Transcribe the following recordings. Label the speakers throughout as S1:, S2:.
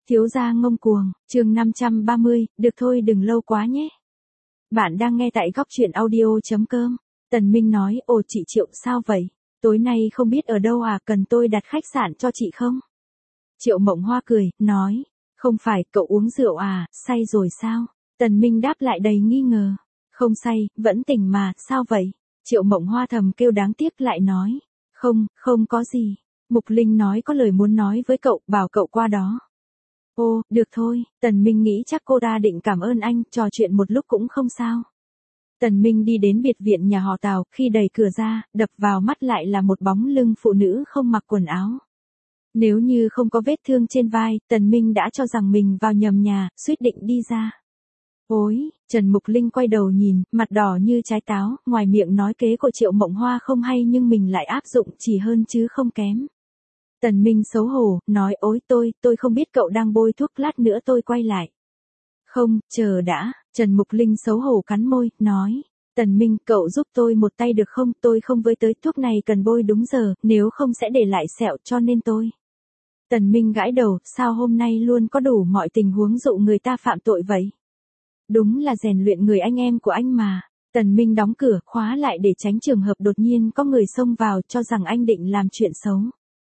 S1: Thiếu gia ngông cuồng, chương 530, được thôi đừng lâu quá nhé. Bạn đang nghe tại góc truyện audio.com. Tần Minh nói, ồ chị Triệu sao vậy? Tối nay không biết ở đâu à, cần tôi đặt khách sạn cho chị không? Triệu Mộng Hoa cười, nói, không phải, cậu uống rượu à, say rồi sao? Tần Minh đáp lại đầy nghi ngờ. Không say, vẫn tỉnh mà, sao vậy? Triệu Mộng Hoa thầm kêu đáng tiếc lại nói, không có gì. Mục Linh nói có lời muốn nói với cậu, bảo cậu qua đó. Ô, được thôi, Tần Minh nghĩ chắc cô ta định cảm ơn anh, trò chuyện một lúc cũng không sao. Tần Minh đi đến biệt viện nhà họ Tào, khi đẩy cửa ra, đập vào mắt lại là một bóng lưng phụ nữ không mặc quần áo. Nếu như không có vết thương trên vai, Tần Minh đã cho rằng mình vào nhầm nhà, suýt định đi ra. Ôi, Trần Mục Linh quay đầu nhìn, mặt đỏ như trái táo, ngoài miệng nói kế của Triệu Mộng Hoa không hay nhưng mình lại áp dụng chỉ hơn chứ không kém. Tần Minh xấu hổ, nói ối tôi không biết cậu đang bôi thuốc, lát nữa tôi quay lại. Không, chờ đã, Trần Mục Linh xấu hổ cắn môi, nói. Tần Minh, cậu giúp tôi một tay được không, tôi không với tới thuốc này cần bôi đúng giờ, nếu không sẽ để lại sẹo cho nên tôi. Tần Minh gãi đầu, sao hôm nay luôn có đủ mọi tình huống dụ người ta phạm tội vậy? Đúng là rèn luyện người anh em của anh mà. Tần Minh đóng cửa, khóa lại để tránh trường hợp đột nhiên có người xông vào cho rằng anh định làm chuyện xấu.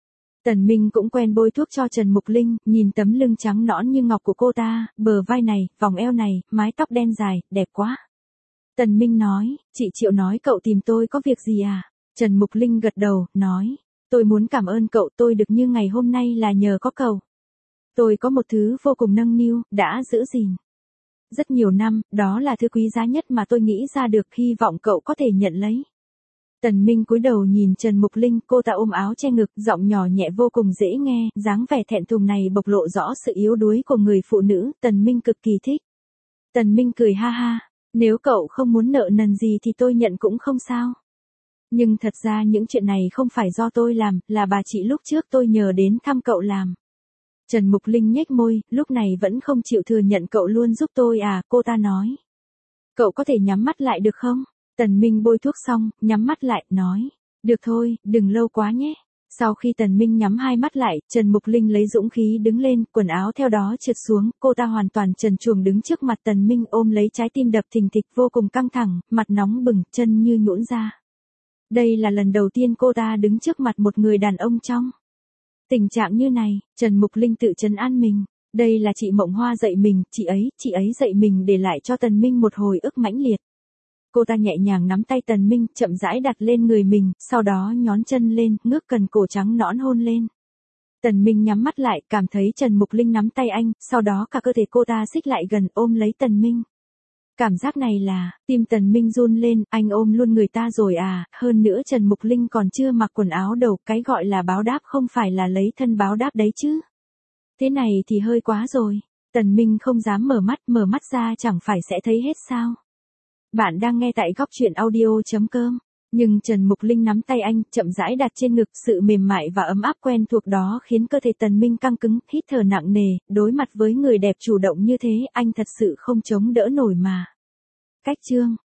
S1: Tần Minh cũng quen bôi thuốc cho Trần Mục Linh, nhìn tấm lưng trắng nõn như ngọc của cô ta, bờ vai này, vòng eo này, mái tóc đen dài, đẹp quá. Tần Minh nói, chị Triệu nói cậu tìm tôi có việc gì à? Trần Mục Linh gật đầu, nói, tôi muốn cảm ơn cậu, tôi được như ngày hôm nay là nhờ có cậu. Tôi có một thứ vô cùng nâng niu, đã giữ gìn rất nhiều năm, đó là thứ quý giá nhất mà tôi nghĩ ra được, hy vọng cậu có thể nhận lấy. Tần Minh cúi đầu nhìn Trần Mục Linh, cô ta ôm áo che ngực, giọng nhỏ nhẹ vô cùng dễ nghe, dáng vẻ thẹn thùng này bộc lộ rõ sự yếu đuối của người phụ nữ, Tần Minh cực kỳ thích. Tần Minh cười ha ha, nếu cậu không muốn nợ nần gì thì tôi nhận cũng không sao. Nhưng thật ra những chuyện này không phải do tôi làm, là bà chị lúc trước tôi nhờ đến thăm cậu làm. Trần Mục Linh nhếch môi, lúc này vẫn không chịu thừa nhận cậu luôn giúp tôi à, cô ta nói. Cậu có thể nhắm mắt lại được không? Tần Minh bôi thuốc xong, nhắm mắt lại, nói. Được thôi, đừng lâu quá nhé. Sau khi Tần Minh nhắm hai mắt lại, Trần Mục Linh lấy dũng khí đứng lên, quần áo theo đó trượt xuống, cô ta hoàn toàn trần truồng đứng trước mặt Tần Minh ôm lấy trái tim đập thình thịch vô cùng căng thẳng, mặt nóng bừng, chân như nhũn ra. Đây là lần đầu tiên cô ta đứng trước mặt một người đàn ông trong tình trạng như này, Trần Mục Linh tự trấn an mình. Đây là chị Mộng Hoa dạy mình, chị ấy dạy mình để lại cho Tần Minh một hồi ức mãnh liệt. Cô ta nhẹ nhàng nắm tay Tần Minh, chậm rãi đặt lên người mình, sau đó nhón chân lên, ngước cần cổ trắng nõn hôn lên. Tần Minh nhắm mắt lại, cảm thấy Trần Mục Linh nắm tay anh, sau đó cả cơ thể cô ta xích lại gần ôm lấy Tần Minh. Cảm giác này là, tim Tần Minh run lên, anh ôm luôn người ta rồi à, hơn nữa Trần Mục Linh còn chưa mặc quần áo đầu, cái gọi là báo đáp không phải là lấy thân báo đáp đấy chứ. Thế này thì hơi quá rồi. Tần Minh không dám mở mắt ra chẳng phải sẽ thấy hết sao. Bạn đang nghe tại góc truyện audio.com. Nhưng Trần Mục Linh nắm tay anh, chậm rãi đặt trên ngực, sự mềm mại và ấm áp quen thuộc đó khiến cơ thể Tần Minh căng cứng, hít thở nặng nề, đối mặt với người đẹp chủ động như thế, anh thật sự không chống đỡ nổi mà. Cách chương